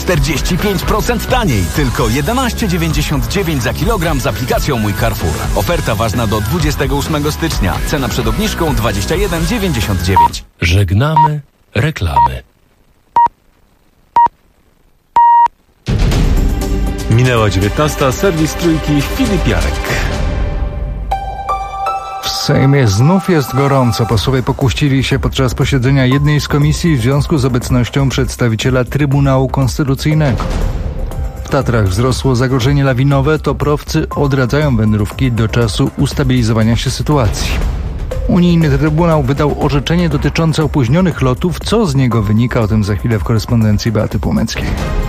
45% taniej. Tylko 11,99 za kilogram z aplikacją Mój Carrefour. Oferta ważna do 28 stycznia. Cena przed obniżką 21,99. Żegnamy reklamy. Minęła 19. Serwis Trójki, Filip Jarek. W Sejmie znów jest gorąco. Posłowie pokłócili się podczas posiedzenia jednej z komisji w związku z obecnością przedstawiciela Trybunału Konstytucyjnego. W Tatrach wzrosło zagrożenie lawinowe. Toprowcy odradzają wędrówki do czasu ustabilizowania się sytuacji. Unijny Trybunał wydał orzeczenie dotyczące opóźnionych lotów. Co z niego wynika? O tym za chwilę w korespondencji Beaty Płomeckiej.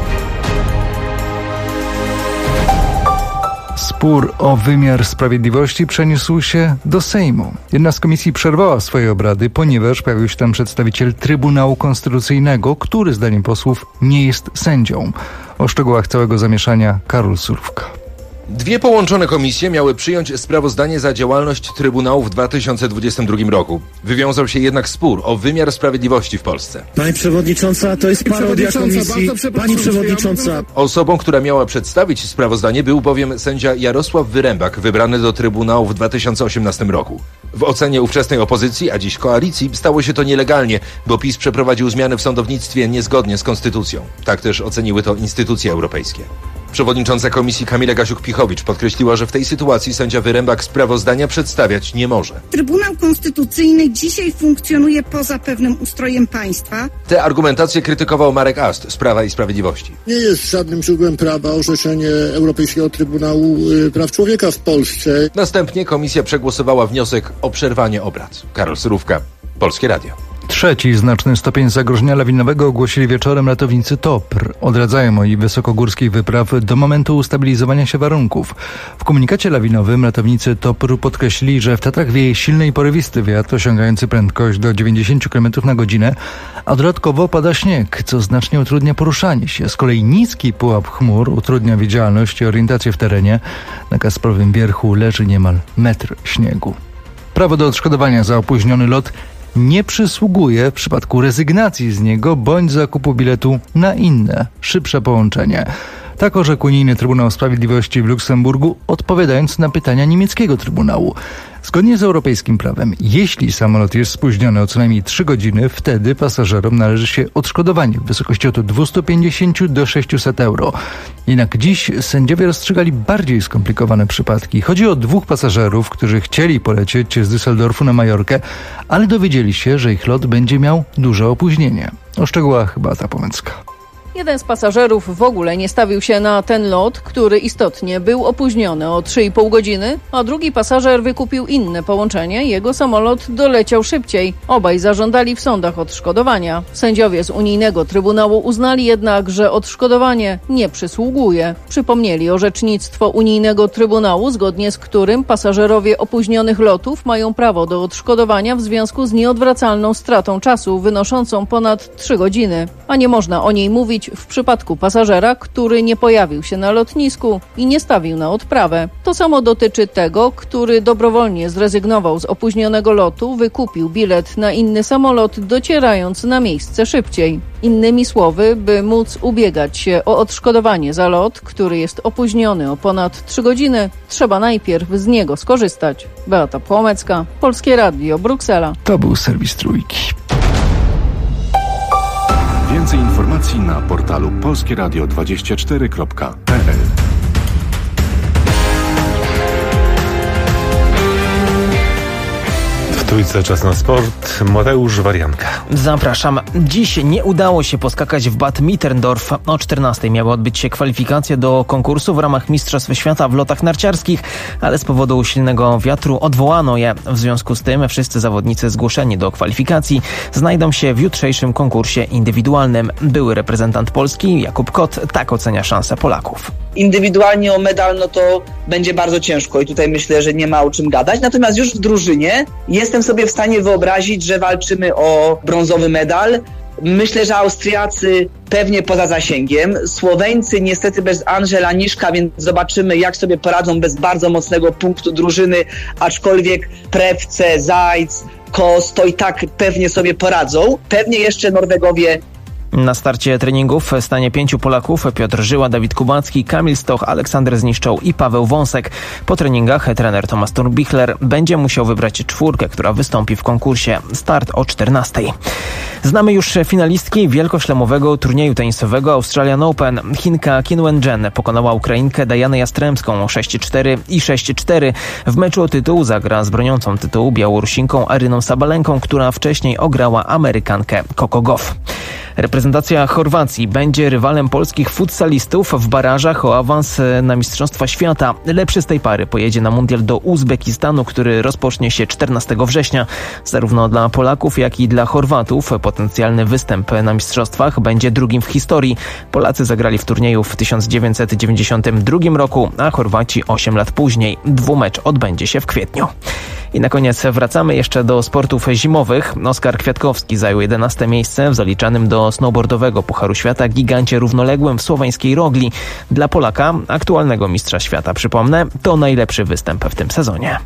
Spór o wymiar sprawiedliwości przeniósł się do Sejmu. Jedna z komisji przerwała swoje obrady, ponieważ pojawił się tam przedstawiciel Trybunału Konstytucyjnego, który zdaniem posłów nie jest sędzią. O szczegółach całego zamieszania Karol Surówka. Dwie połączone komisje miały przyjąć sprawozdanie za działalność Trybunału w 2022 roku. Wywiązał się jednak spór o wymiar sprawiedliwości w Polsce. Pani przewodnicząca, to jest parodia komisji. Pani przewodnicząca. Osobą, która miała przedstawić sprawozdanie, był bowiem sędzia Jarosław Wyrembak, wybrany do Trybunału w 2018 roku. W ocenie ówczesnej opozycji, a dziś koalicji, stało się to nielegalnie, bo PiS przeprowadził zmiany w sądownictwie niezgodnie z konstytucją. Tak też oceniły to instytucje europejskie. Przewodnicząca komisji Kamila Gasiuk-Pichowicz podkreśliła, że w tej sytuacji sędzia Wyrembak sprawozdania przedstawiać nie może. Trybunał Konstytucyjny dzisiaj funkcjonuje poza pewnym ustrojem państwa. Te argumentacje krytykował Marek Ast z Prawa i Sprawiedliwości. Nie jest żadnym źródłem prawa orzeczenie Europejskiego Trybunału Praw Człowieka w Polsce. Następnie komisja przegłosowała wniosek o przerwanie obrad. Karol Surówka, Polskie Radio. Trzeci znaczny stopień zagrożenia lawinowego ogłosili wieczorem ratownicy TOPR. Odradzają oni wysokogórskich wypraw do momentu ustabilizowania się warunków. W komunikacie lawinowym ratownicy TOPR podkreślili, że w Tatrach wieje silny i porywisty wiatr osiągający prędkość do 90 km na godzinę, a dodatkowo pada śnieg, co znacznie utrudnia poruszanie się. Z kolei niski pułap chmur utrudnia widzialność i orientację w terenie. Na Kasprowym Wierchu leży niemal metr śniegu. Prawo do odszkodowania za opóźniony lot nie przysługuje w przypadku rezygnacji z niego bądź zakupu biletu na inne, szybsze połączenie. Tak orzekł Unijny Trybunał Sprawiedliwości w Luksemburgu, odpowiadając na pytania niemieckiego Trybunału. Zgodnie z europejskim prawem, jeśli samolot jest spóźniony o co najmniej 3 godziny, wtedy pasażerom należy się odszkodowanie w wysokości od 250 do 600 euro. Jednak dziś sędziowie rozstrzygali bardziej skomplikowane przypadki. Chodzi o 2 pasażerów, którzy chcieli polecieć z Düsseldorfu na Majorkę, ale dowiedzieli się, że ich lot będzie miał duże opóźnienie. O szczegółach Beata Płomecka. Jeden z pasażerów w ogóle nie stawił się na ten lot, który istotnie był opóźniony o 3,5 godziny, a drugi pasażer wykupił inne połączenie. Jego samolot doleciał szybciej. Obaj zażądali w sądach odszkodowania. Sędziowie z Unijnego Trybunału uznali jednak, że odszkodowanie nie przysługuje. Przypomnieli orzecznictwo Unijnego Trybunału, zgodnie z którym pasażerowie opóźnionych lotów mają prawo do odszkodowania w związku z nieodwracalną stratą czasu wynoszącą ponad 3 godziny, a nie można o niej mówić w przypadku pasażera, który nie pojawił się na lotnisku i nie stawił na odprawę. To samo dotyczy tego, który dobrowolnie zrezygnował z opóźnionego lotu, wykupił bilet na inny samolot, docierając na miejsce szybciej. Innymi słowy, by móc ubiegać się o odszkodowanie za lot, który jest opóźniony o ponad 3 godziny, trzeba najpierw z niego skorzystać. Beata Płomecka, Polskie Radio, Bruksela. To był serwis Trójki. Więcej informacji na portalu polskieradio24.pl. W Trójce czas na sport. Mateusz Warianka. Zapraszam. Dziś nie udało się poskakać w Bad Mitterndorf. O 14:00 miały odbyć się kwalifikacje do konkursu w ramach Mistrzostw Świata w lotach narciarskich, ale z powodu silnego wiatru odwołano je. W związku z tym wszyscy zawodnicy zgłoszeni do kwalifikacji znajdą się w jutrzejszym konkursie indywidualnym. Były reprezentant Polski Jakub Kot tak ocenia szanse Polaków. Indywidualnie o medal, no to będzie bardzo ciężko i tutaj myślę, że nie ma o czym gadać. Natomiast już w drużynie jestem sobie w stanie wyobrazić, że walczymy o brązowy medal. Myślę, że Austriacy pewnie poza zasięgiem. Słoweńcy niestety bez Angela Niszka, więc zobaczymy, jak sobie poradzą bez bardzo mocnego punktu drużyny, aczkolwiek Prewce, Zajc, Kos to i tak pewnie sobie poradzą. Pewnie jeszcze Norwegowie Na starcie treningów stanie 5 Polaków: Piotr Żyła, Dawid Kubacki, Kamil Stoch, Aleksander Zniszczoł i Paweł Wąsek. Po treningach trener Tomasz Turbichler będzie musiał wybrać 4, która wystąpi w konkursie. Start o 14:00. Znamy już finalistki wielkoszlemowego turnieju tenisowego Australian Open. Chinka Qin Wen-jen pokonała Ukrainkę Dajanę Jastremską 6-4 i 6-4. W meczu o tytuł zagra z broniącą tytułu Białorusinką Aryną Sabalenką, która wcześniej ograła Amerykankę Coco Gauff. Reprezentacja Chorwacji będzie rywalem polskich futsalistów w barażach o awans na Mistrzostwa Świata. Lepszy z tej pary pojedzie na mundial do Uzbekistanu, który rozpocznie się 14 września. Zarówno dla Polaków, jak i dla Chorwatów potencjalny występ na mistrzostwach będzie drugim w historii. Polacy zagrali w turnieju w 1992 roku, a Chorwaci 8 lat później. Dwumecz odbędzie się w kwietniu. I na koniec wracamy jeszcze do sportów zimowych. Oskar Kwiatkowski zajął 11. miejsce w zaliczanym do snowboardowego Pucharu Świata gigancie równoległym w słoweńskiej Rogli. Dla Polaka, aktualnego mistrza świata, przypomnę, to najlepszy występ w tym sezonie.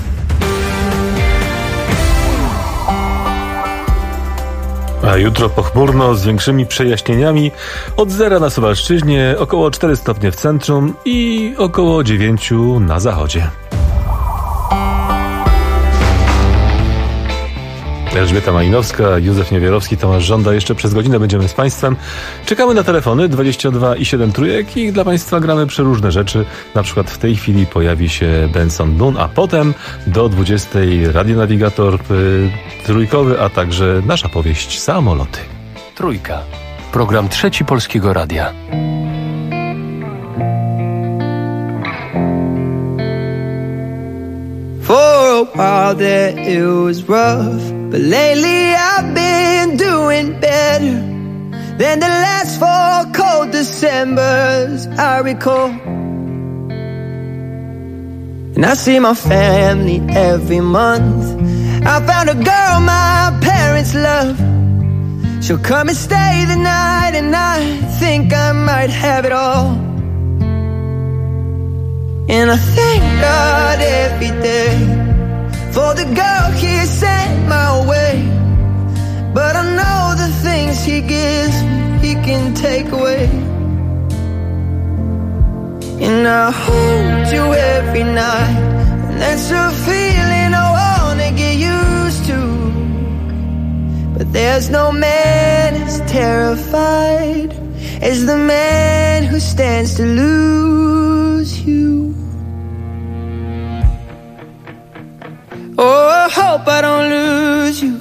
A jutro pochmurno z większymi przejaśnieniami. Od 0 na Suwalszczyźnie, około 4 stopnie w centrum i około 9 na zachodzie. Elżbieta Malinowska, Józef Niewiarowski, Tomasz Żąda. Jeszcze przez godzinę będziemy z Państwem. Czekamy na telefony 22 i 7 trójek i dla Państwa gramy przeróżne rzeczy. Na przykład w tej chwili pojawi się Benson Boone, a potem do 20 radionawigator trójkowy, a także nasza powieść Samoloty. Trójka. Program Trzeci Polskiego Radia. For a while there it was rough, but lately I've been doing better than the last 4 cold Decembers I recall. And I see my family every month. I found a girl my parents love. She'll come and stay the night, and I think I might have it all. And I thank God every day for the girl He sent my way. But I know the things He gives me, He can take away. And I hold you every night, and that's a feeling I wanna get used to. But there's no man as terrified as the man who stands to lose you. Oh, I hope I don't lose you.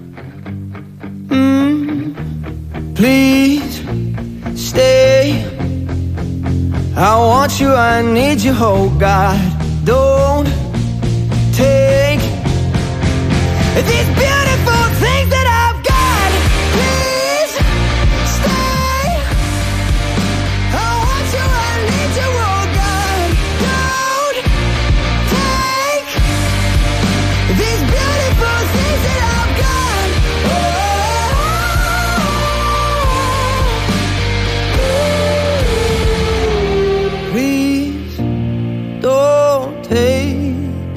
Please stay. I want you, I need you, oh God. Don't take these beautiful things that I've got. Please stay. I want you, I need you, oh God. Don't take these beautiful things that I've got. Please don't take.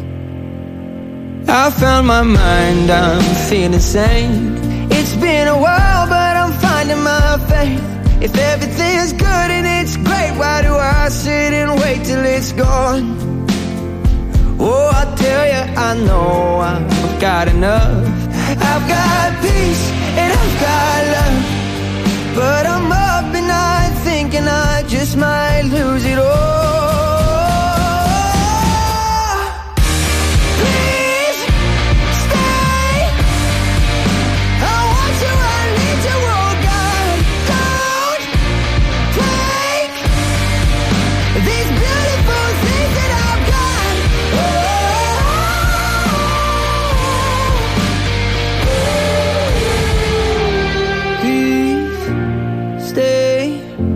I found my mind, I'm feeling sane. It's been a while, but I'm finding my faith. If everything's good and it's great, why do I sit and wait till it's gone? Oh, I tell you, I know I've got enough. I've got peace and I've got love, but I'm up at night thinking I just might lose it all. Please stay. I want you, I need you, oh God. Don't take these beautiful things that I've got. Please stay.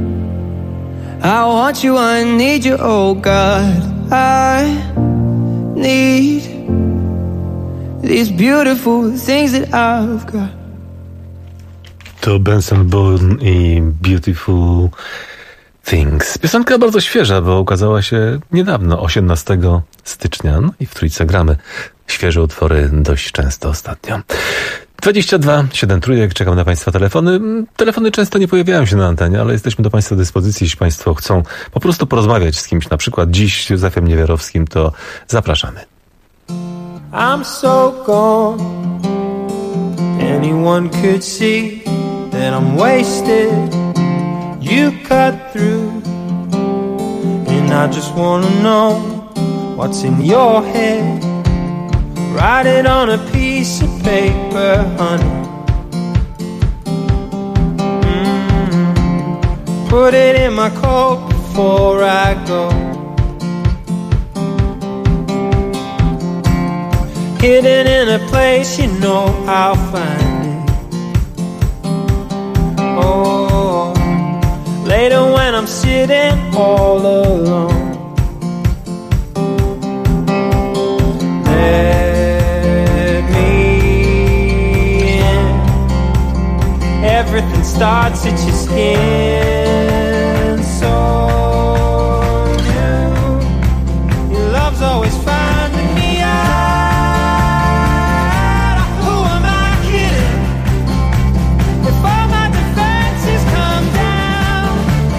I want you, I need you, oh God. I need these beautiful things that I've got. To Benson Boone i Beautiful Things. Piosenka bardzo świeża, bo ukazała się niedawno, 18 stycznia. No i w Trójce gramy świeże utwory dość często ostatnio. 22 7 trójek, czekam na Państwa telefony. Telefony często nie pojawiają się na antenie, ale jesteśmy do Państwa dyspozycji. Jeśli Państwo chcą po prostu porozmawiać z kimś, na przykład dziś z Józefem Niewiarowskim, to zapraszamy. I'm so gone. Anyone could see that I'm wasted. You cut through, and I just wanna know what's in your head. Write it on a piece of paper, honey. Put it in my coat before I go. Hidden in a place you know I'll find it. Oh, later when I'm sitting all alone. Everything starts at your skin, so new. Your love's always finding me out. Who am I kidding? If all my defenses come down,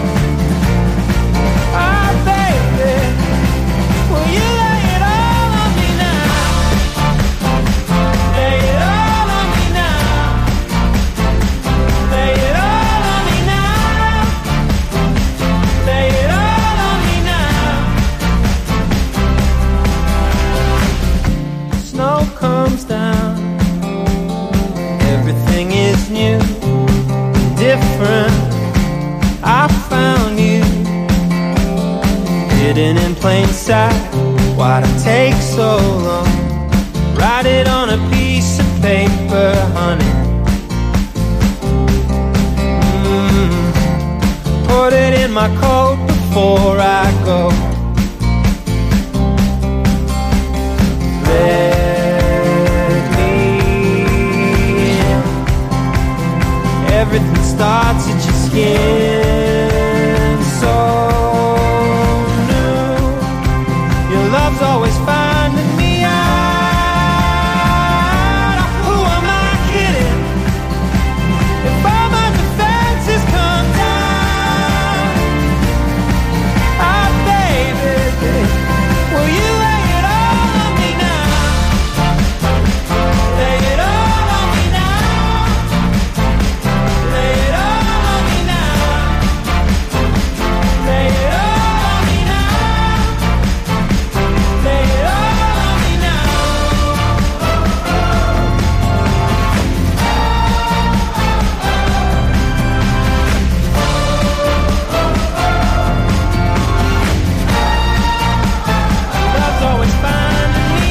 oh baby, will you lay it all on me now? Lay it all on me now. Lay it all on me now. Lay it all on me now. Snow comes down. Everything is new, different. I found you hidden in plain sight. Why'd it take so long? Write it on a piece of paper, honey. Put it in my coat before I go. Let me in. Everything starts at your skin, so new. Your love's always finding me out. Who am I kidding? If all my defenses come down, oh baby, will you lay it all on me now? Lay it all on me now. Lay it all on me now. Lay it all on me now. Lay it all on me now. Love's always finding me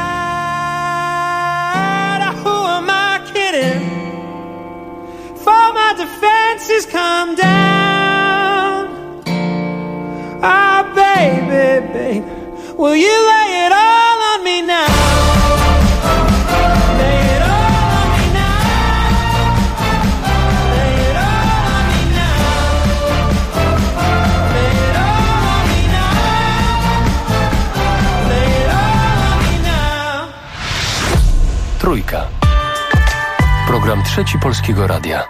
out. Who am I kidding? For my defenses come down. Ah, baby, baby, will you lay it all on me now? Lay it all on me now. Lay it all on me now. Lay it all on me now. Lay it all on me now. Trójka. Program Trzeci Polskiego Radia.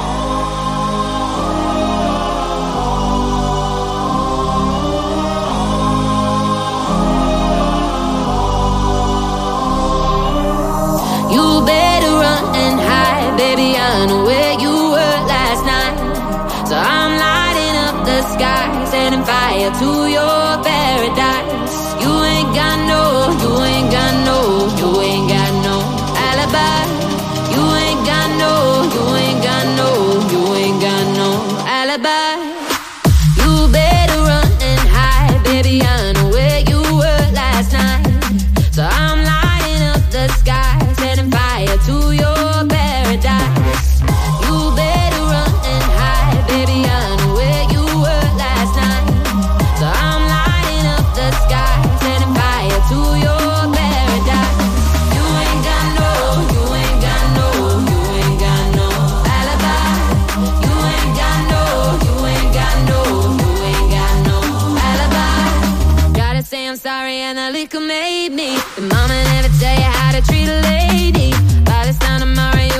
You better run and hide, baby, I know where you were last night. So I'm lighting up the sky, setting fire to your paradise. You ain't got no, you ain't got no, you ain't got no alibi. You ain't got no, you ain't got no, you ain't got no alibi. You better run and hide, baby, I know where you were last night. So I'm lighting up the sky, setting fire to your paradise. You better run and hide, baby, I know where you were last night. So I'm lighting up the sky, setting fire to your paradise. You ain't got no, you ain't got no, you ain't got no alibi. You ain't got no, you ain't got no, you ain't got no alibi. Gotta say I'm sorry and the liquor made me. The mama never tell you how to treat a lady. By this time tomorrow you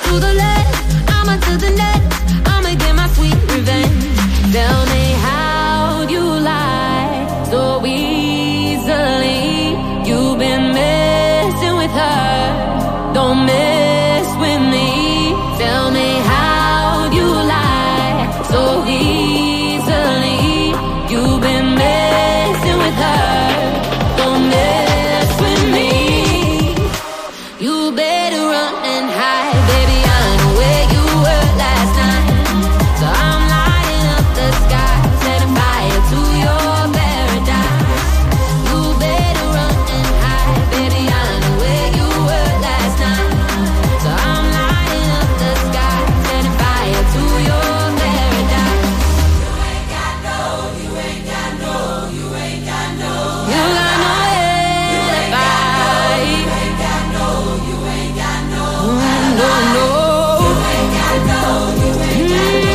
to the left, I'ma to the next, I'ma get my sweet revenge. Tell me how you lie so easily. You've been messing with her, don't mess with me. Tell me how you lie so easily. You've been messing with her, don't mess with me. You better run and hide, baby, I know where you were last night. So I'm lighting up the sky, setting fire to your paradise. You better run and hide, baby, I know where you were last night. So I'm lighting up the sky, setting fire to your paradise. You ain't got no, you ain't got no, you ain't got no. You got no alibi. You ain't got no, you ain't got no. No, no. You ain't got no, you ain't got no.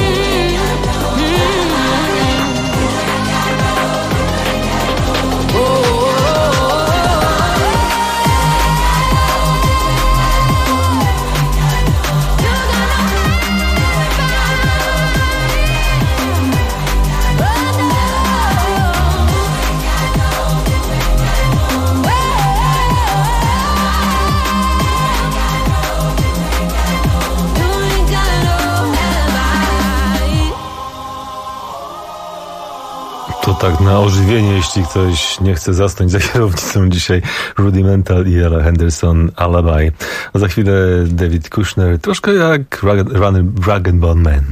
To tak na ożywienie, jeśli ktoś nie chce zasnąć za kierownicą dzisiaj. Rudimental i Ella Henderson, Alibi. A za chwilę David Kushner, troszkę jak Rag and Bone Man.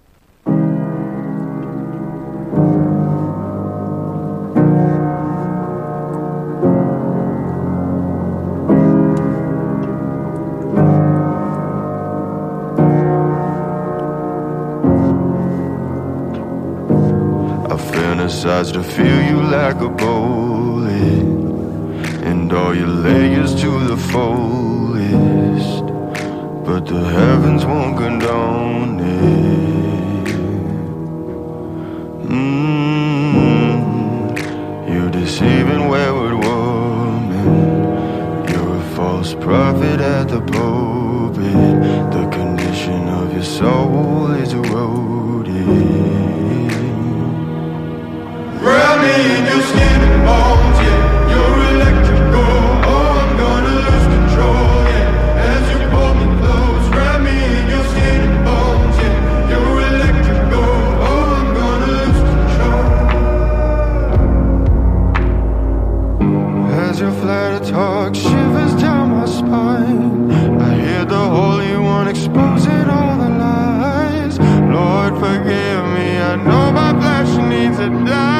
Fantasize to feel you like a bullet, and all your layers to the fullest, but the heavens won't condone it. You're deceiving wayward woman, you're a false prophet at the pulpit. The condition of your soul is eroded. Wrap me in your skin and bones, yeah. You're electrical, oh, I'm gonna lose control, yeah. As you pull me close, wrap me in your skin and bones, yeah. You're electrical, oh, I'm gonna lose control. As your flatter talk shivers down my spine, I hear the Holy One exposing all the lies. Lord, forgive me, I know my flesh needs a die.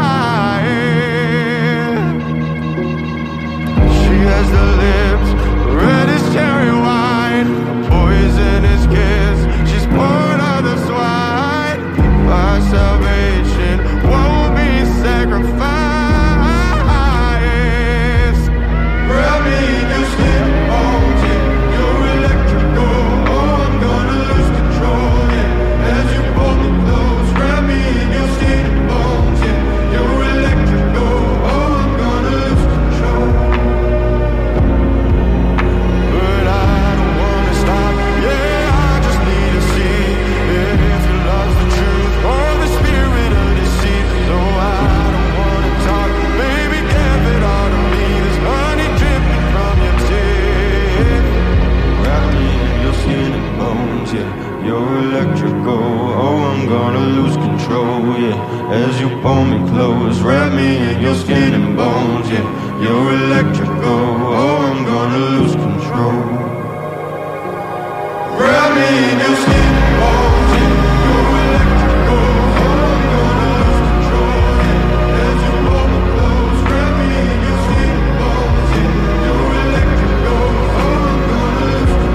Has the lips, red as cherry wine, a poisonous kiss, she's poured out the swine. My salvation won't be sacrificed. Wrap me in your skin and bones, yeah. You're electrical, oh, I'm gonna lose control, yeah. As you pull me close, wrap me in your skin and bones, yeah. You're electrical, oh, I'm gonna lose control. You're electrical, oh, I'm gonna lose control, yeah. As you pull me close, wrap me in your skin and bones, yeah. You're electrical, oh, I'm gonna lose control. Wrap me in your skin and bones, yeah. You're electrical, oh, I'm gonna lose control, yeah. As you pull me close, wrap me in your skin and bones, yeah. You're electrical, oh, I'm gonna lose control.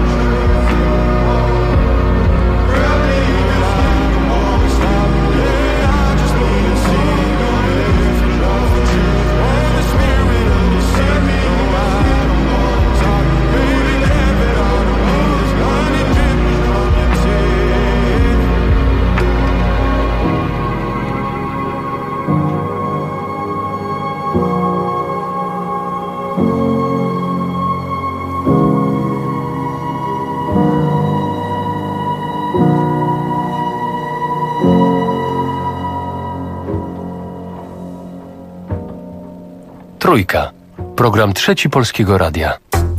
Trójka. Program Trzeci Polskiego Radia.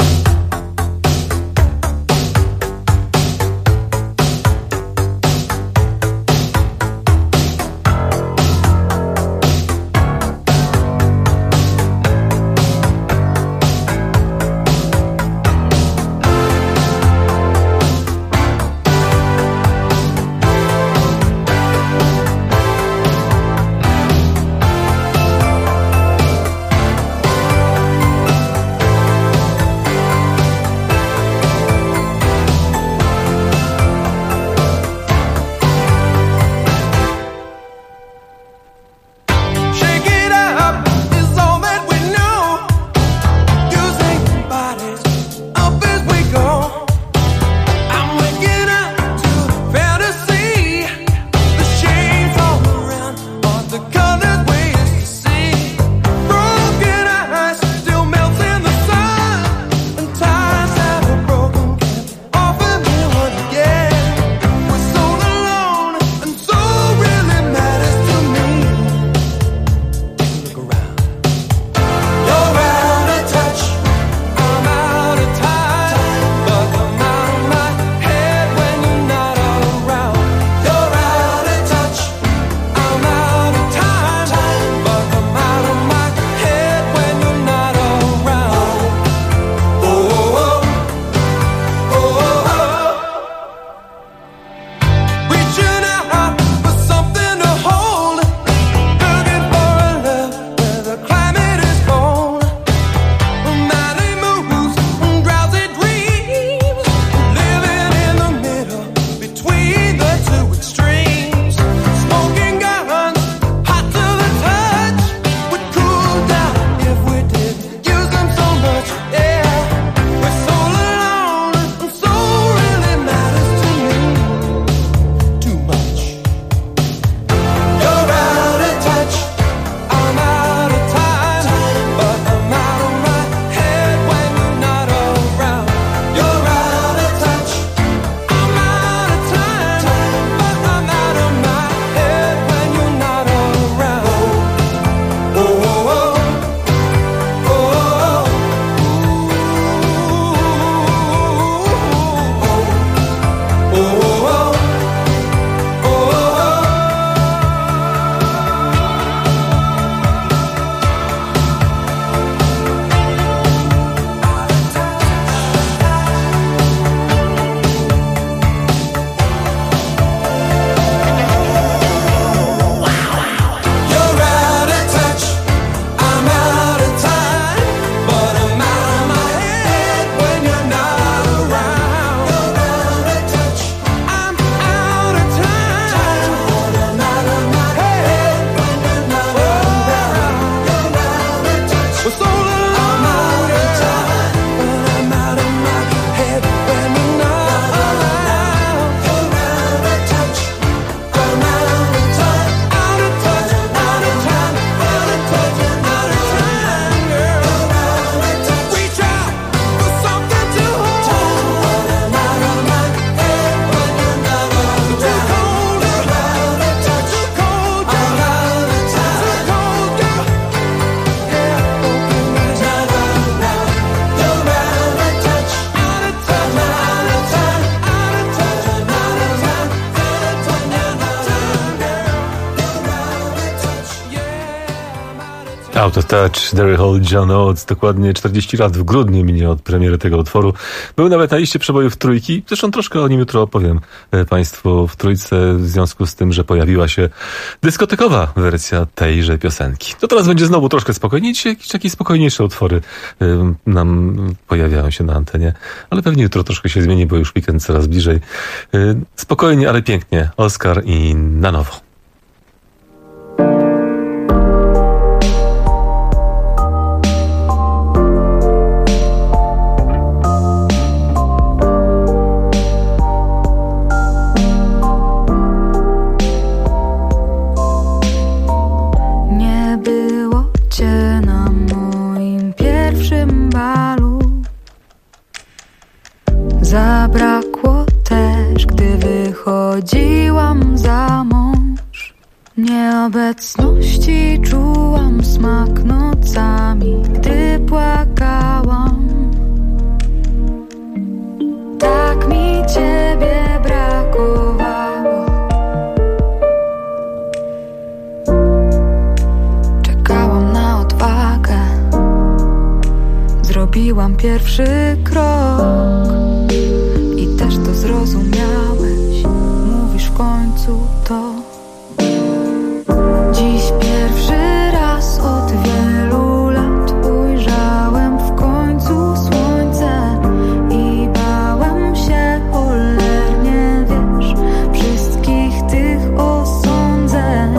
Out of Touch, Daryl Hall, John Oates, dokładnie 40 lat w grudniu minie od premiery tego utworu. Był nawet na liście przebojów Trójki, zresztą troszkę o nim jutro opowiem Państwu w Trójce w związku z tym, że pojawiła się dyskotekowa wersja tejże piosenki. To teraz będzie znowu troszkę spokojniej, dzisiaj jakieś spokojniejsze utwory nam pojawiają się na antenie, ale pewnie jutro troszkę się zmieni, bo już weekend coraz bliżej. Spokojnie, ale pięknie. Oskar i na nowo. Zabrakło też, gdy wychodziłam za mąż. Nieobecności czułam smak nocami, gdy płakałam. Tak mi ciebie brakowało. Czekałam na odwagę, zrobiłam pierwszy krok i też to zrozumiałeś. Mówisz w końcu to. Dziś pierwszy raz od wielu lat ujrzałem w końcu słońce i bałem się cholernie, wiesz, wszystkich tych osądzeń.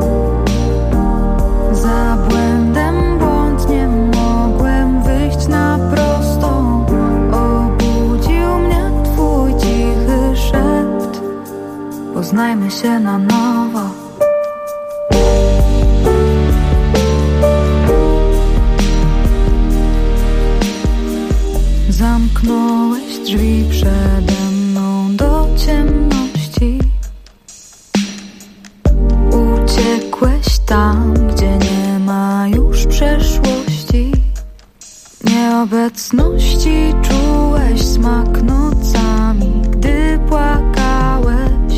Za błędem błąd, nie mogłem wyjść na prostą. Obudził mnie twój cichy szept. Poznajmy się na nowo. Zamknąłeś drzwi przede mną do ciemności. Uciekłeś tam, gdzie nie ma już przeszłości. Nieobecności czułeś smak nocami, gdy płakałeś.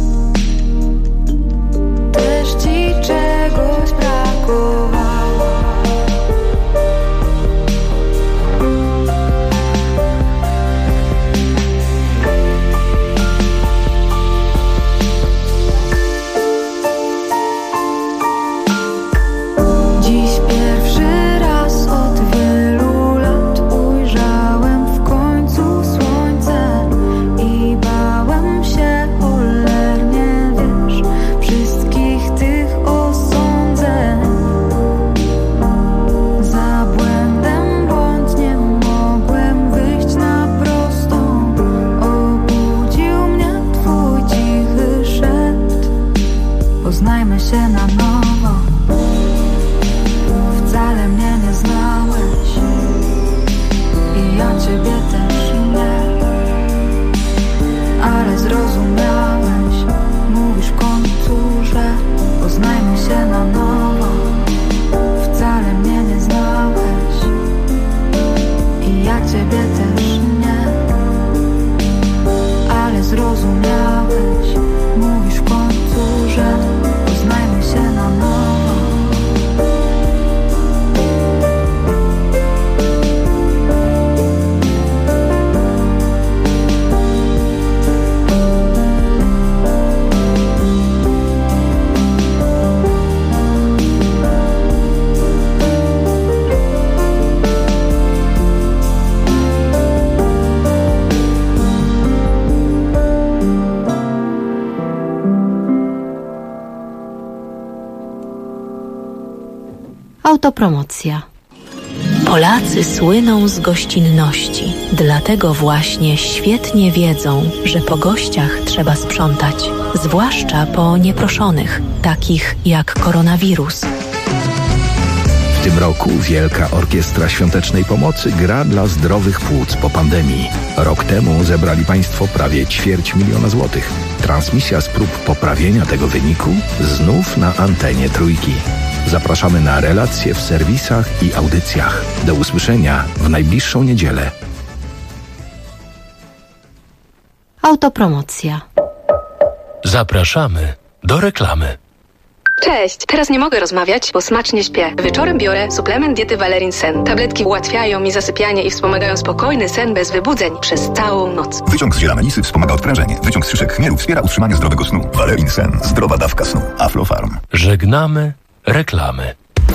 Też ci czegoś brakowało. Poznajmy się na nowo. Wcale mnie nie znałeś i ja ciebie też nie, ale zrozumiałeś. Mówisz w końcu, że poznajmy się na nowo. Wcale mnie nie znałeś i ja ciebie też nie, ale zrozumiałeś. Mówisz w końcu, że poznajmy się na nowo. Autopromocja. Polacy słyną z gościnności, dlatego właśnie świetnie wiedzą, że po gościach trzeba sprzątać, zwłaszcza po nieproszonych, takich jak koronawirus. W tym roku Wielka Orkiestra Świątecznej Pomocy gra dla zdrowych płuc po pandemii. Rok temu zebrali Państwo prawie 250 000 złotych. Transmisja z prób poprawienia tego wyniku znów na antenie Trójki. Zapraszamy na relacje w serwisach i audycjach. Do usłyszenia w najbliższą niedzielę. Autopromocja. Zapraszamy do reklamy. Cześć, teraz nie mogę rozmawiać, bo smacznie śpię. Wieczorem biorę suplement diety Valerin Sen. Tabletki ułatwiają mi zasypianie i wspomagają spokojny sen bez wybudzeń przez całą noc. Wyciąg z ziela melisy wspomaga odprężenie. Wyciąg z szyszek chmielu wspiera utrzymanie zdrowego snu. Valerin Sen. Zdrowa dawka snu. Aflofarm. Żegnamy reklamy.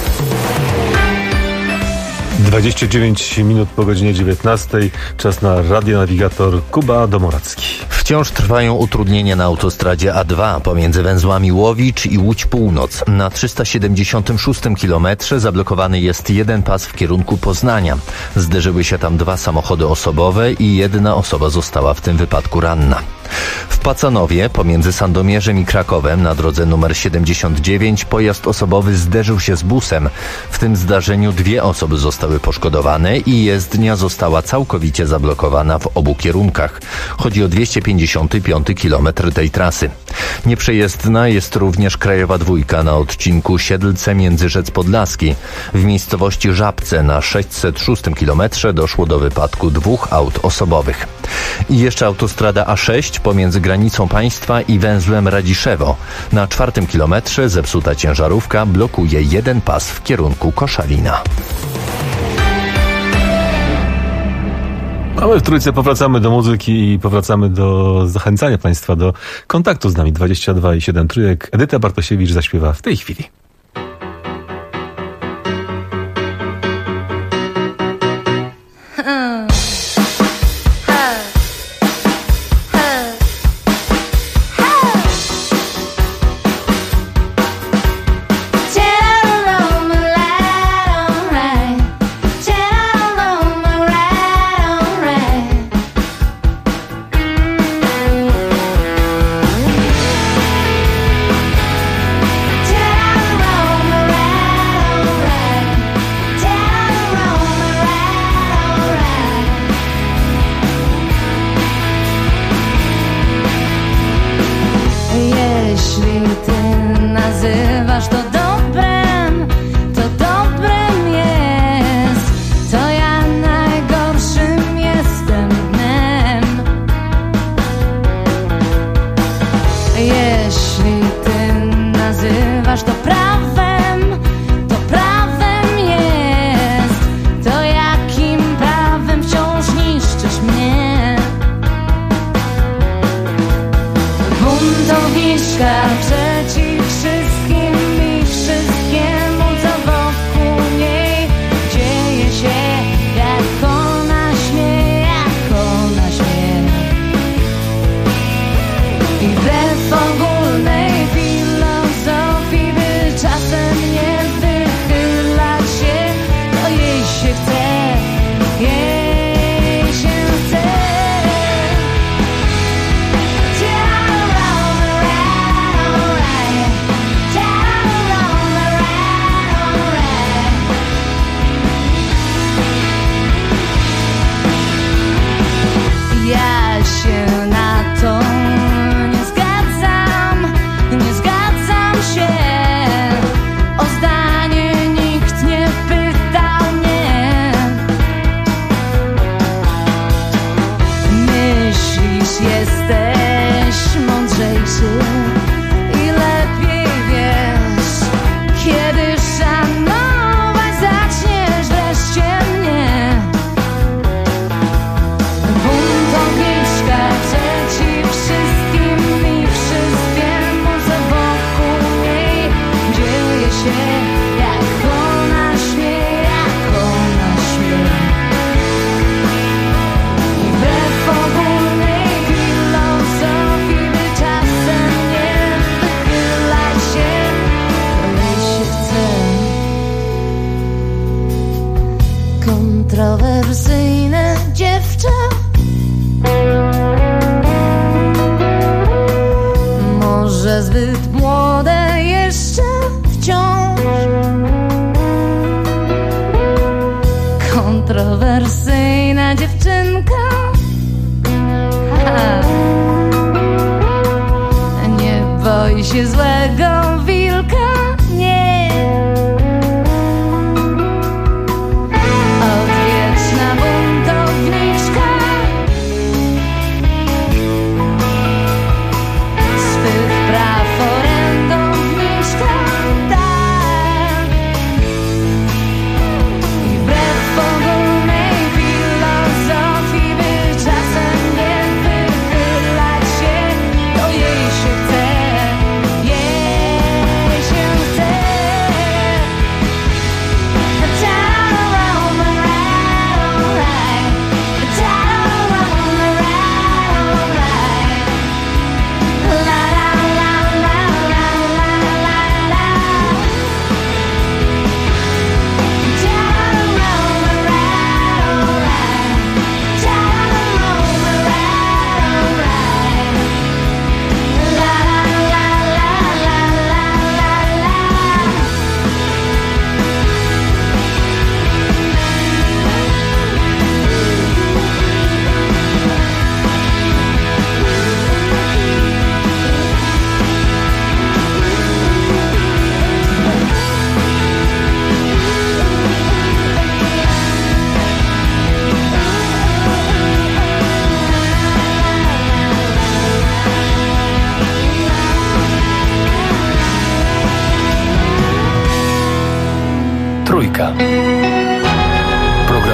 29 minut po godzinie 19. Czas na radionawigator Kuba Domoracki. Wciąż trwają utrudnienia na autostradzie A2 pomiędzy węzłami Łowicz i Łódź Północ. Na 376 kilometrze zablokowany jest jeden pas w kierunku Poznania. Zderzyły się tam dwa samochody osobowe i jedna osoba została w tym wypadku ranna. W Pacanowie pomiędzy Sandomierzem i Krakowem na drodze nr 79 pojazd osobowy zderzył się z busem. W tym zdarzeniu dwie osoby zostały poszkodowane i jezdnia została całkowicie zablokowana w obu kierunkach. Chodzi o 250 95 kilometr tej trasy. Nieprzejezdna jest również krajowa dwójka na odcinku Siedlce-Międzyrzec Podlaski. W miejscowości Żabce na 606 kilometrze doszło do wypadku 2 aut osobowych. I jeszcze autostrada A6 pomiędzy granicą państwa i węzłem Radziszewo. Na 4 kilometrze zepsuta ciężarówka blokuje jeden pas w kierunku Koszalina. A my w Trójce powracamy do muzyki i powracamy do zachęcania Państwa do kontaktu z nami. 22,7 Trójek. Edyta Bartosiewicz zaśpiewa w tej chwili. Kontrowersyjne dziewczę, może zbyt młode jeszcze wciąż. Kontrowersyjna dziewczynka, nie boi się złego wilka, nie. Odwieczna buntowniczka, swych praw orędowniczka, tak. I wbrew ogólnej filozofii, by czasem nie wychylać się, to jej się chce, jej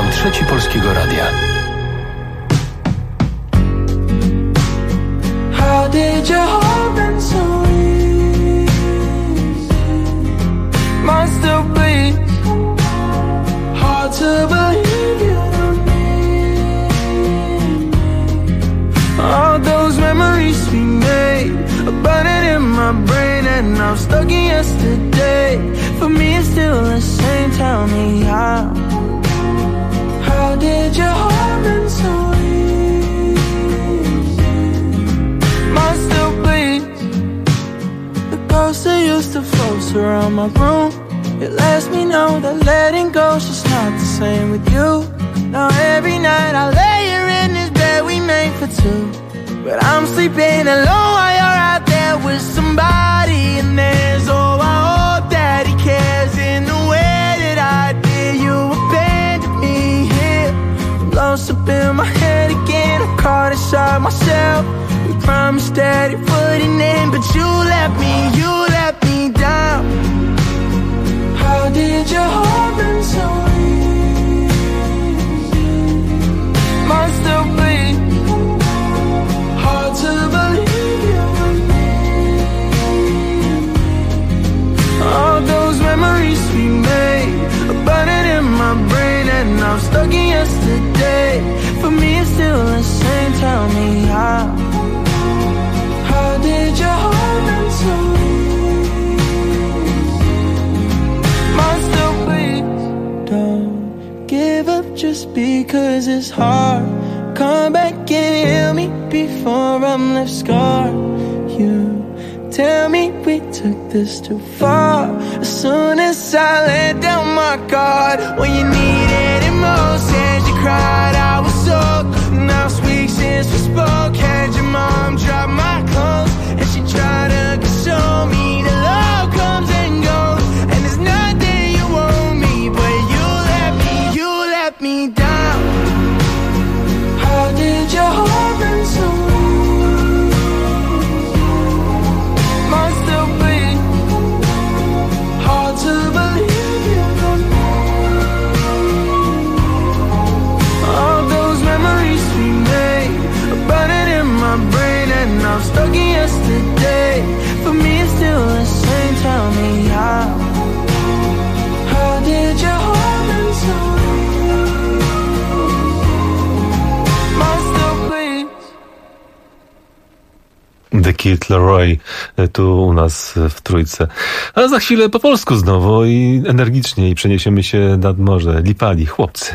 Trzeci Polskiego Radia. How did your heart been so easy? Mine still bleeds. Hard to believe you don't need me. All those memories we made are burning in my brain, and I'm stuck in yesterday. For me it's still the same. Tell me how did your heart been so easy? Mine still bleeds. The ghost that used to float around my room, it lets me know that letting go's just not the same with you. Now every night I lay here in this bed we made for two, but I'm sleeping alone while you're out there with somebody. And there's I hope that he cares in the way that I did. You abandoned me here, lost up in my head again. I'm caught inside myself. We promised that it wouldn't end, but you let me down. How did your heart been so easy? Mine still bleeds. Hard to believe you were me. All those memories we made are burning in my brain, and I'm stuck in yesterday. For me it's still the same. Tell me how did your heart been so easy? Mine still bleeds. Don't give up just because it's hard. Come back and heal me before I'm left scarred. You tell me we took this too far. As soon as I let down my guard, when you needed it most and you cried, I was soaked. Now it's weeks since we spoke. Had your mom drop my clothes, and she tried to console me. The love comes and goes, and there's nothing you owe me, but you let me down. How did your heart been so easy? Mine still bleeds. Hard to believe you don't know. All those memories we made are burning in my brain, and I'm stuck in yesterday. For me it's still the same. Tell me how did your heart been so easy? Mine still bleeds. The Kid Laroi tu u nas w Trójce. A za chwilę po polsku znowu i energicznie, i przeniesiemy się nad morze. Lipali, chłopcy.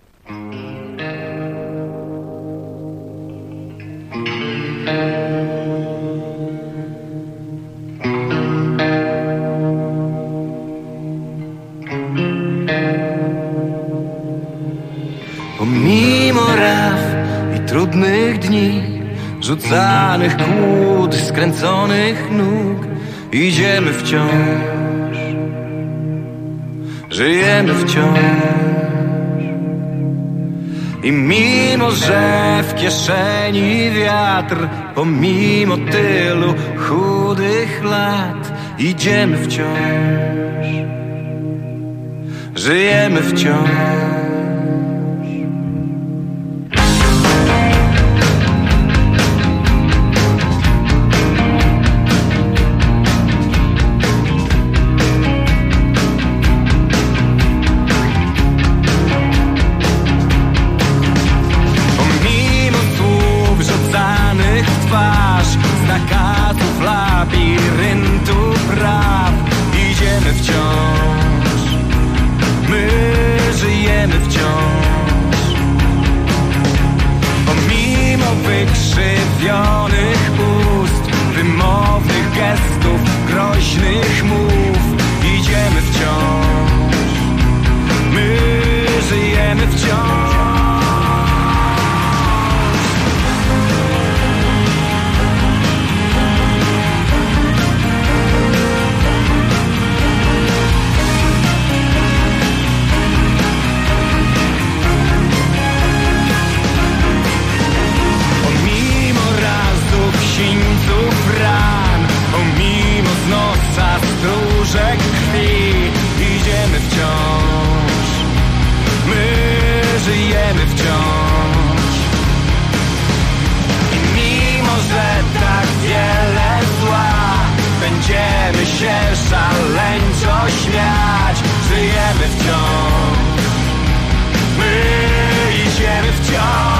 Pomimo raf i trudnych dni, rzucanych kłód, skręconych nóg, idziemy wciąż, żyjemy wciąż. I mimo, że w kieszeni wiatr, pomimo tylu chudych lat, idziemy wciąż, żyjemy wciąż. żyjemy wciąż. I mimo, że tak wiele zła, będziemy się szaleńczo śmiać. Żyjemy wciąż, my idziemy wciąż.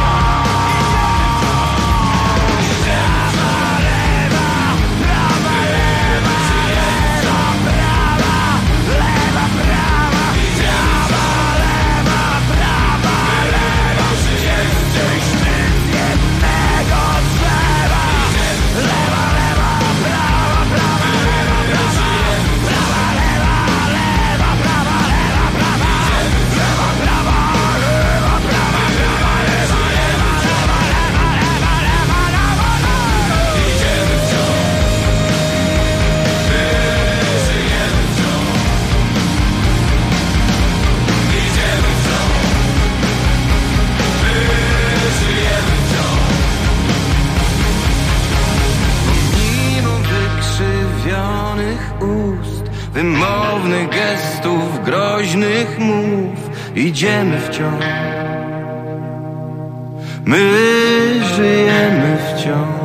Wymownych gestów, groźnych mów, idziemy wciąż. My żyjemy wciąż.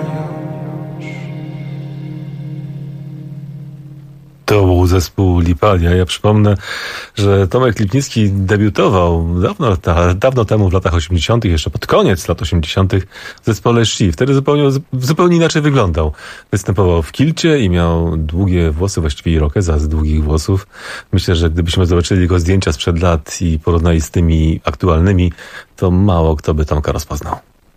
To był zespół Lipalia. Ja przypomnę, że Tomek Lipnicki debiutował dawno temu, w latach 80., jeszcze pod koniec lat 80. w zespole She. Wtedy zupełnie inaczej wyglądał. Występował w kilcie i miał długie włosy, właściwie irokeza z długich włosów. Myślę, że gdybyśmy zobaczyli jego zdjęcia sprzed lat i porównali z tymi aktualnymi, to mało kto by Tomka rozpoznał.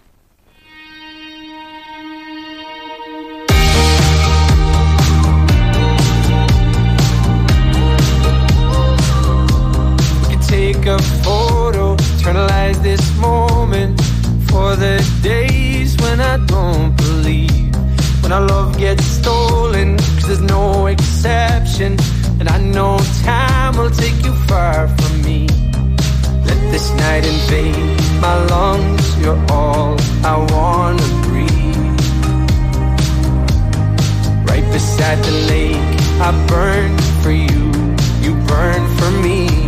A photo, eternalize this moment for the days when I don't believe, when our love gets stolen, 'cause there's no exception, and I know time will take you far from me. Let this night invade my lungs, you're all I wanna breathe. Right beside the lake, I burn for you, you burn for me.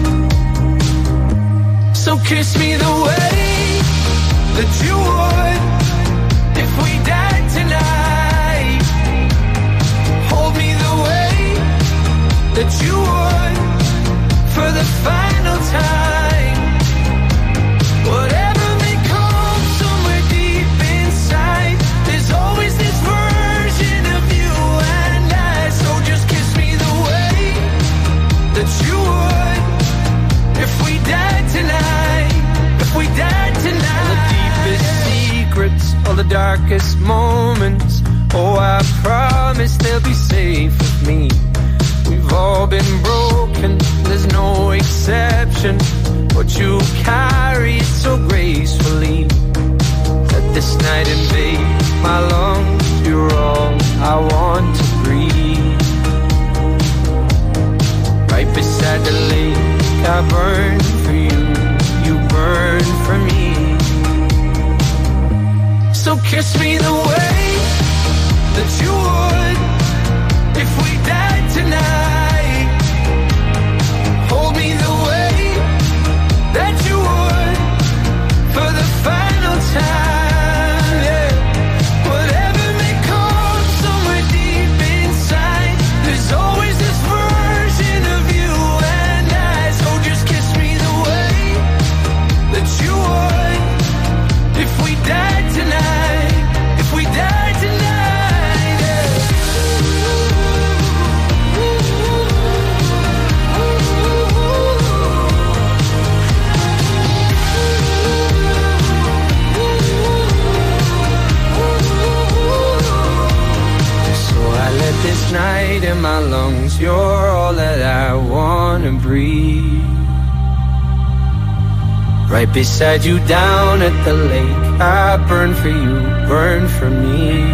So kiss me the way that you would if we died tonight. Hold me the way that you would for the final time. Whatever may come somewhere deep inside, there's always this version of you and I. So just kiss me the way that you would if we died tonight. We died tonight. All the deepest secrets, all the darkest moments, oh, I promise they'll be safe with me. We've all been broken, there's no exception, but you carry it so gracefully. Let this night invade my lungs, you're all I want to breathe. Right beside the lake, I burn for you, you burn for me. So kiss me the way that you would if we died tonight. Hold me the way that you would for the final time, yeah. Whatever may come somewhere deep inside, there's always this version of you and I. So just kiss me the way that you would if we died tonight, if we died tonight, yeah. So I let this night in my lungs, you're all that I wanna breathe. Right beside you down at the lake, I burn for you, burn for me.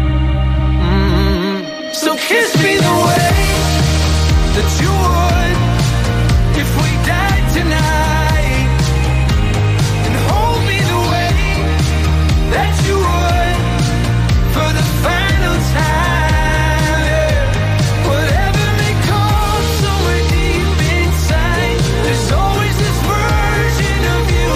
So kiss me the way that you would if we died tonight, and hold me the way that you would for the final time, yeah. Whatever may come somewhere deep inside, there's always this version of you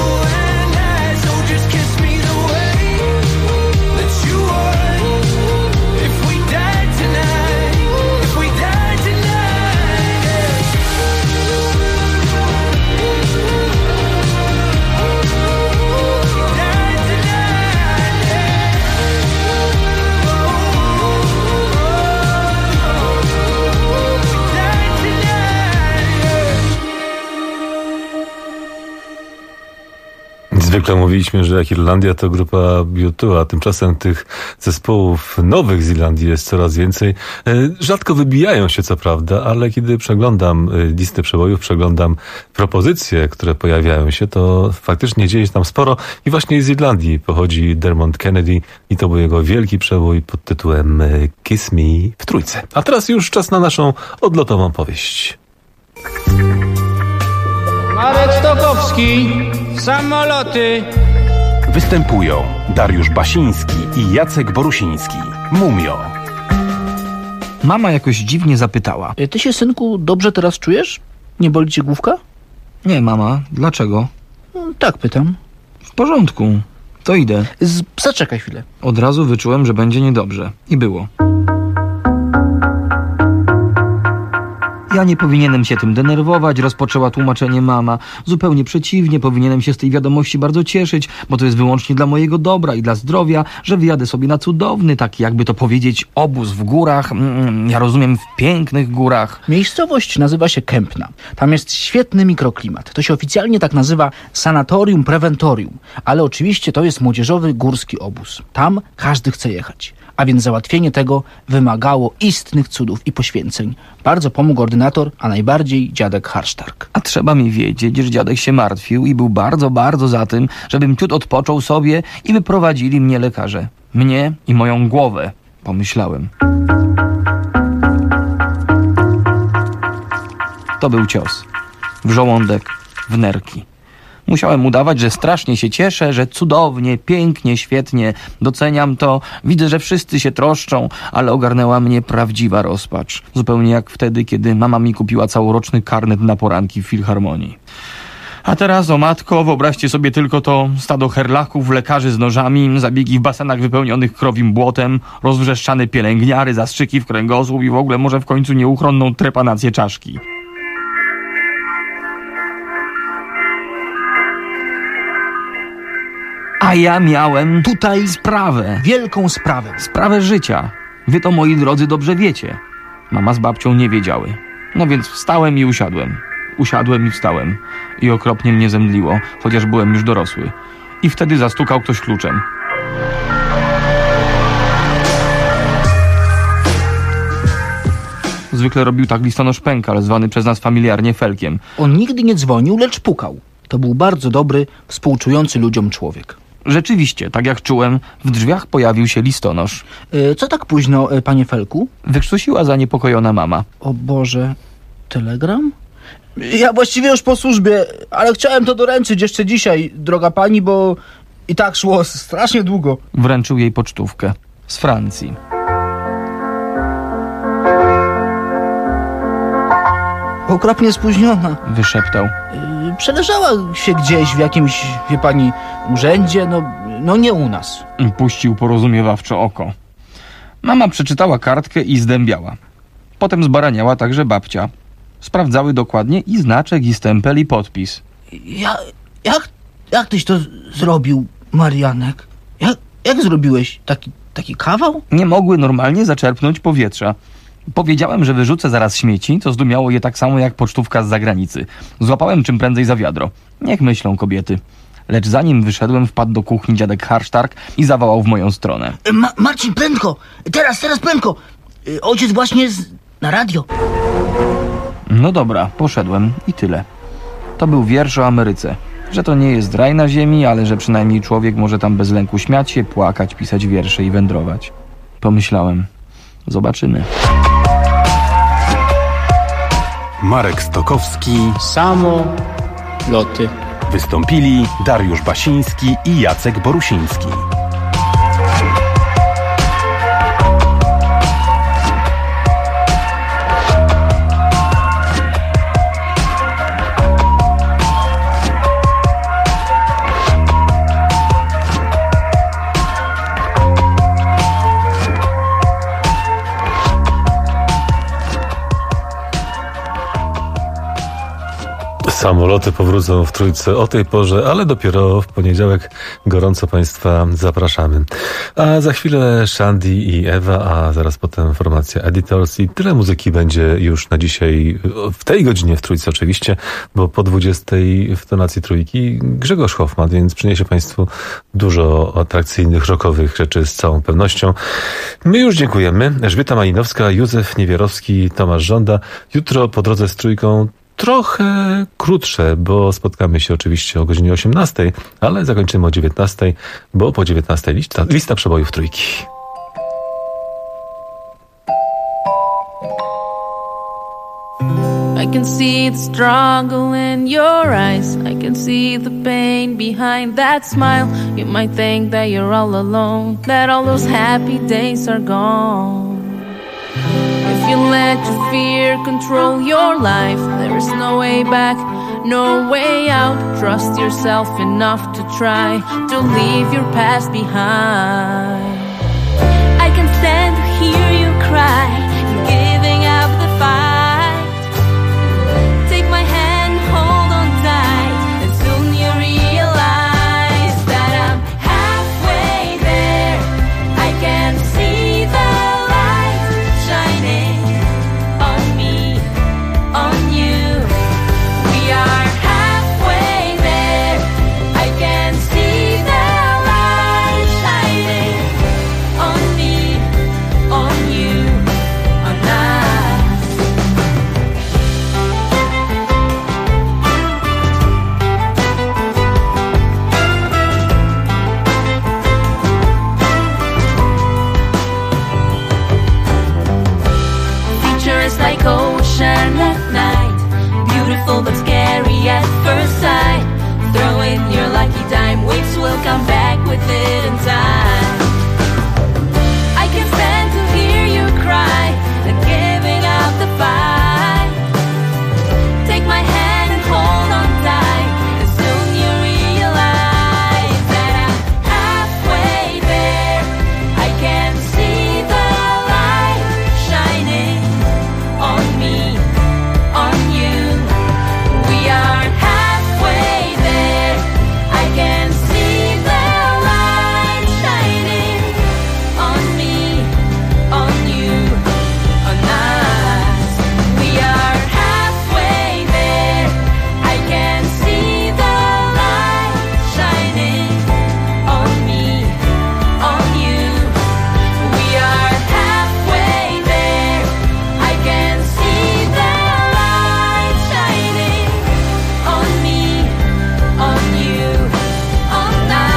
Zwykle mówiliśmy, że jak Irlandia to grupa U2, a tymczasem tych zespołów nowych z Irlandii jest coraz więcej. Rzadko wybijają się, co prawda, ale kiedy przeglądam listę przebojów, przeglądam propozycje, które pojawiają się, to faktycznie dzieje się tam sporo i właśnie z Irlandii pochodzi Dermot Kennedy i to był jego wielki przebój pod tytułem Kiss Me w trójce. A teraz już czas na naszą odlotową powieść. Marek Stokowski, samoloty. Występują Dariusz Basiński i Jacek Borusiński. Mumio. Mama jakoś dziwnie zapytała. Ty się, synku, dobrze teraz czujesz? Nie boli cię główka? Nie, mama. Dlaczego? Tak pytam. W porządku. To idę. Zaczekaj chwilę. Od razu wyczułem, że będzie niedobrze. I było. Ja nie powinienem się tym denerwować, rozpoczęła tłumaczenie mama. Zupełnie przeciwnie, powinienem się z tej wiadomości bardzo cieszyć, bo to jest wyłącznie dla mojego dobra i dla zdrowia, że wyjadę sobie na cudowny, taki jakby to powiedzieć, obóz w górach. Ja rozumiem, w pięknych górach. Miejscowość nazywa się Kępna. Tam jest świetny mikroklimat. To się oficjalnie tak nazywa sanatorium preventorium, ale oczywiście to jest młodzieżowy górski obóz. Tam każdy chce jechać. A więc załatwienie tego wymagało istnych cudów i poświęceń. Bardzo pomógł ordynator, a najbardziej dziadek Harsztark. A trzeba mi wiedzieć, że dziadek się martwił i był bardzo, bardzo za tym, żebym ciut odpoczął sobie i wyprowadzili mnie lekarze. Mnie i moją głowę, pomyślałem. To był cios. W żołądek, w nerki. Musiałem udawać, że strasznie się cieszę, że cudownie, pięknie, świetnie, doceniam to, widzę, że wszyscy się troszczą, ale ogarnęła mnie prawdziwa rozpacz. Zupełnie jak wtedy, kiedy mama mi kupiła całoroczny karnet na poranki w filharmonii. A teraz, o matko, wyobraźcie sobie tylko to stado herlaków, lekarzy z nożami, zabiegi w basenach wypełnionych krowim błotem, rozwrzeszczane pielęgniary, zastrzyki w kręgosłup i w ogóle może w końcu nieuchronną trepanację czaszki. A ja miałem tutaj sprawę. Wielką sprawę. Sprawę życia. Wy to, moi drodzy, dobrze wiecie. Mama z babcią nie wiedziały. No więc wstałem i usiadłem. Usiadłem i wstałem. I okropnie mnie zemdliło, chociaż byłem już dorosły. I wtedy zastukał ktoś kluczem. Zwykle robił tak listonosz Pękal, zwany przez nas familiarnie Felkiem. On nigdy nie dzwonił, lecz pukał. To był bardzo dobry, współczujący ludziom człowiek. Rzeczywiście, tak jak czułem, w drzwiach pojawił się listonosz. Co tak późno, panie Felku? Wykrztusiła zaniepokojona mama. O Boże, telegram? Ja właściwie już po służbie, ale chciałem to doręczyć jeszcze dzisiaj, droga pani, bo i tak szło strasznie długo. Wręczył jej pocztówkę. Z Francji. Okropnie spóźniona. Wyszeptał. Przeleżała się gdzieś w jakimś, wie pani, urzędzie, no nie u nas. Puścił porozumiewawczo oko. Mama przeczytała kartkę i zdębiała. Potem zbaraniała także babcia. Sprawdzały dokładnie i znaczek, i stempel, i podpis. Jak tyś to zrobił, Marianek? Jak zrobiłeś? Taki kawał? Nie mogły normalnie zaczerpnąć powietrza. Powiedziałem, że wyrzucę zaraz śmieci, co zdumiało je tak samo jak pocztówka z zagranicy. Złapałem czym prędzej za wiadro. Niech myślą kobiety. Lecz zanim wyszedłem, wpadł do kuchni dziadek Harsztark i zawołał w moją stronę. Marcin, prędko! Teraz prędko! Ojciec właśnie na radio. No dobra, poszedłem i tyle. To był wiersz o Ameryce. Że to nie jest raj na ziemi, ale że przynajmniej człowiek może tam bez lęku śmiać się, płakać, pisać wiersze i wędrować. Pomyślałem. Zobaczymy. Marek Stokowski. Samoloty. Wystąpili Dariusz Basiński i Jacek Borusiński. Samoloty. Samoloty powrócą w Trójce o tej porze, ale dopiero w poniedziałek. Gorąco Państwa zapraszamy. A za chwilę Shandy i Ewa, a zaraz potem formacja Editors i tyle muzyki będzie już na dzisiaj, w tej godzinie w Trójce oczywiście, bo po 20 w tonacji Trójki Grzegorz Hoffman, więc przyniesie Państwu dużo atrakcyjnych, rockowych rzeczy z całą pewnością. My już dziękujemy. Elżbieta Malinowska, Józef Niewierowski, Tomasz Żąda. Jutro po drodze z Trójką trochę krótsze, bo spotkamy się oczywiście o godzinie 18, ale zakończymy o 19, bo po 19 lista przebojów Trójki. I can see the struggle in your eyes. I can see the pain behind that smile. You might think that you're all alone, that all those happy days are gone. If you let your fear control your life, there is no way back, no way out. Trust yourself enough to try to leave your past behind. I can stand to hear you cry, giving up the fight. Take my hand, hold on tight, and soon you realize that I'm halfway there. I can see the light shining on me, on you. We are halfway there. I can see the light shining on me, on you, on us. Features like ocean at night, beautiful but scary at first sight. Throw in your lucky dime, waves will come back with it in time. I can stand to hear you cry, and giving up the fight. Take my hand and hold on tight, and soon you realize that I'm halfway there. I can see the light shining on me, on you. We are halfway there. I can see the light shining on me, on you, on us. We are halfway there. I can see the light shining on me, on you. We are halfway there. I can see the light shining on me, on you, on us.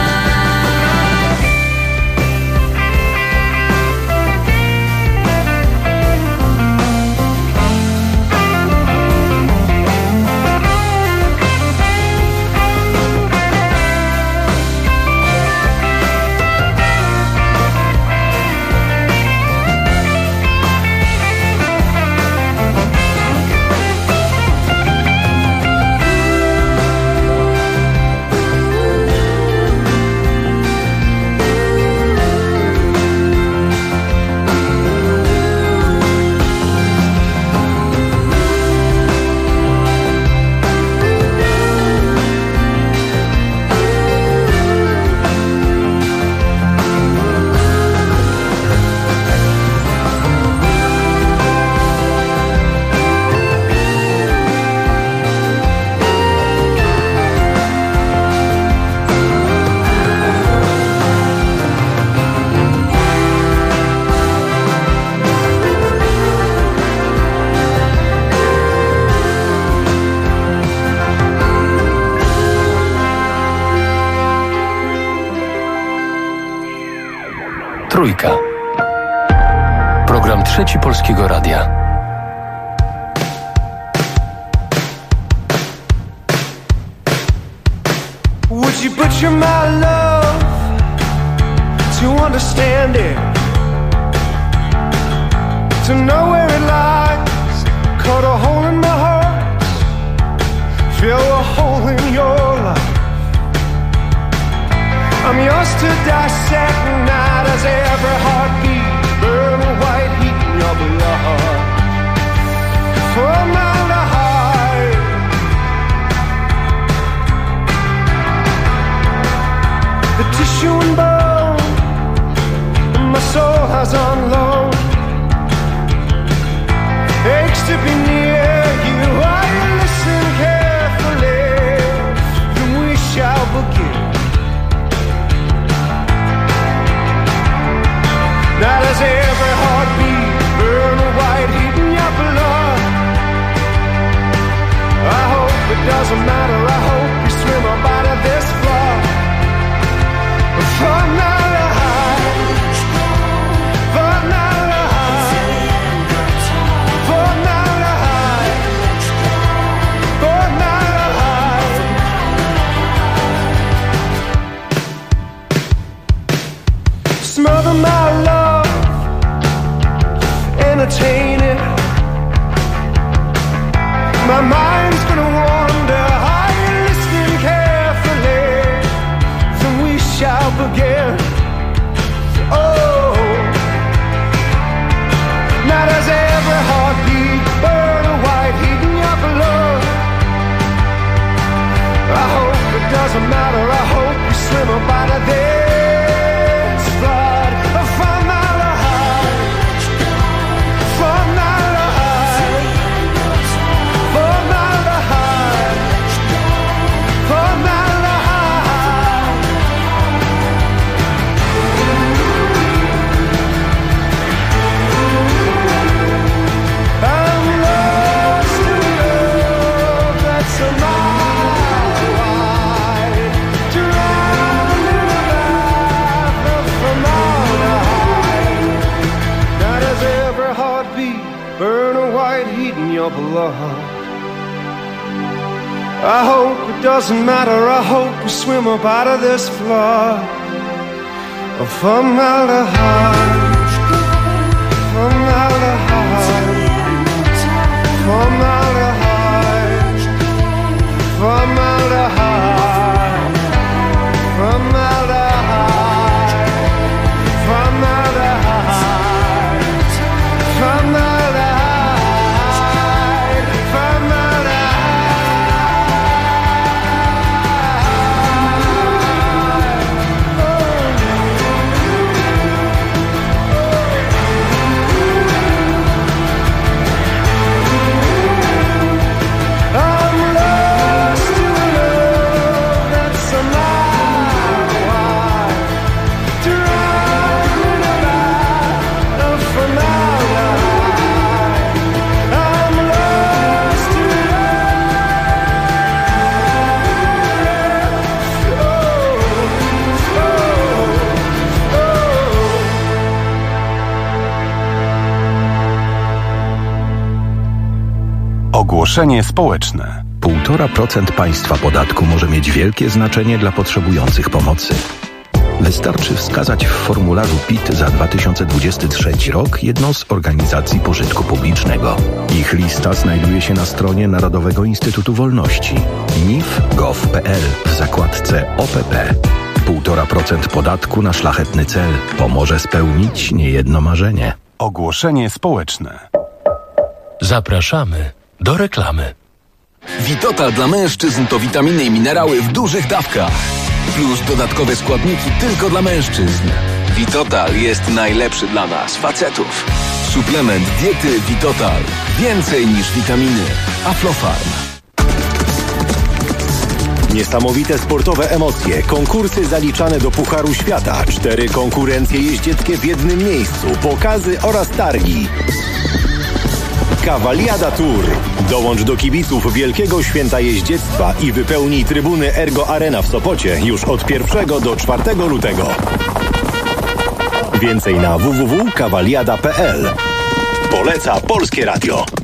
Trójka. Program Trzeci Polskiego Radia. Would you butcher my love to understand it? To know where it lies, cut a hole in my heart, fill a hole in your life. I'm yours to dissect, not as every heartbeat, burn white heat in your blood. For a mile to hide, tissue and bone, and my soul has on loan. Aches to be near you, I listen carefully, then we shall begin. Now does every heartbeat burn a white heat in your blood? I hope it doesn't matter, I hope you swim up out of this flood. For now to hide, for now to hide, for now to hide, for now to hide. Smother my love, entertain it. My mind's gonna wander, are you listening carefully? Then we shall begin. Oh, now does every heartbeat burn a white heat in your blood? I hope it doesn't matter, I hope you swim up out of this flood. For now to hide, for now to hide, for now to hide, for now to hide. I'm lost in love that's a mile wide, drowned in a bath of formaldehyde. Now does every heartbeat burn a white heat in your blood? I hope it doesn't matter, I hope we swim up out of this flood of formaldehyde, formaldehyde, formaldehyde, formaldehyde, formaldehyde, formaldehyde, formaldehyde, formaldehyde. I'm lost in love that's a mile wide, drowned in a bath of formaldehyde. I'm lost in Ogłoszenie społeczne. 1,5% państwa podatku może mieć wielkie znaczenie dla potrzebujących pomocy. Wystarczy wskazać w formularzu PIT za 2023 rok jedną z organizacji pożytku publicznego. Ich lista znajduje się na stronie Narodowego Instytutu Wolności nif.gov.pl w zakładce OPP. 1,5% podatku na szlachetny cel pomoże spełnić niejedno marzenie. Ogłoszenie społeczne. Zapraszamy do reklamy. Vitotal dla mężczyzn to witaminy i minerały w dużych dawkach. Plus dodatkowe składniki tylko dla mężczyzn. Vitotal jest najlepszy dla nas, facetów. Suplement diety Vitotal. Więcej niż witaminy. Aflofarm. Niesamowite sportowe emocje, konkursy zaliczane do Pucharu Świata, 4 konkurencje jeździeckie w jednym miejscu, pokazy oraz targi. Cavaliada Tour. Dołącz do kibiców Wielkiego Święta Jeździectwa i wypełnij trybuny Ergo Arena w Sopocie już od 1 do 4 lutego. Więcej na www.cavaliada.pl. Poleca Polskie Radio.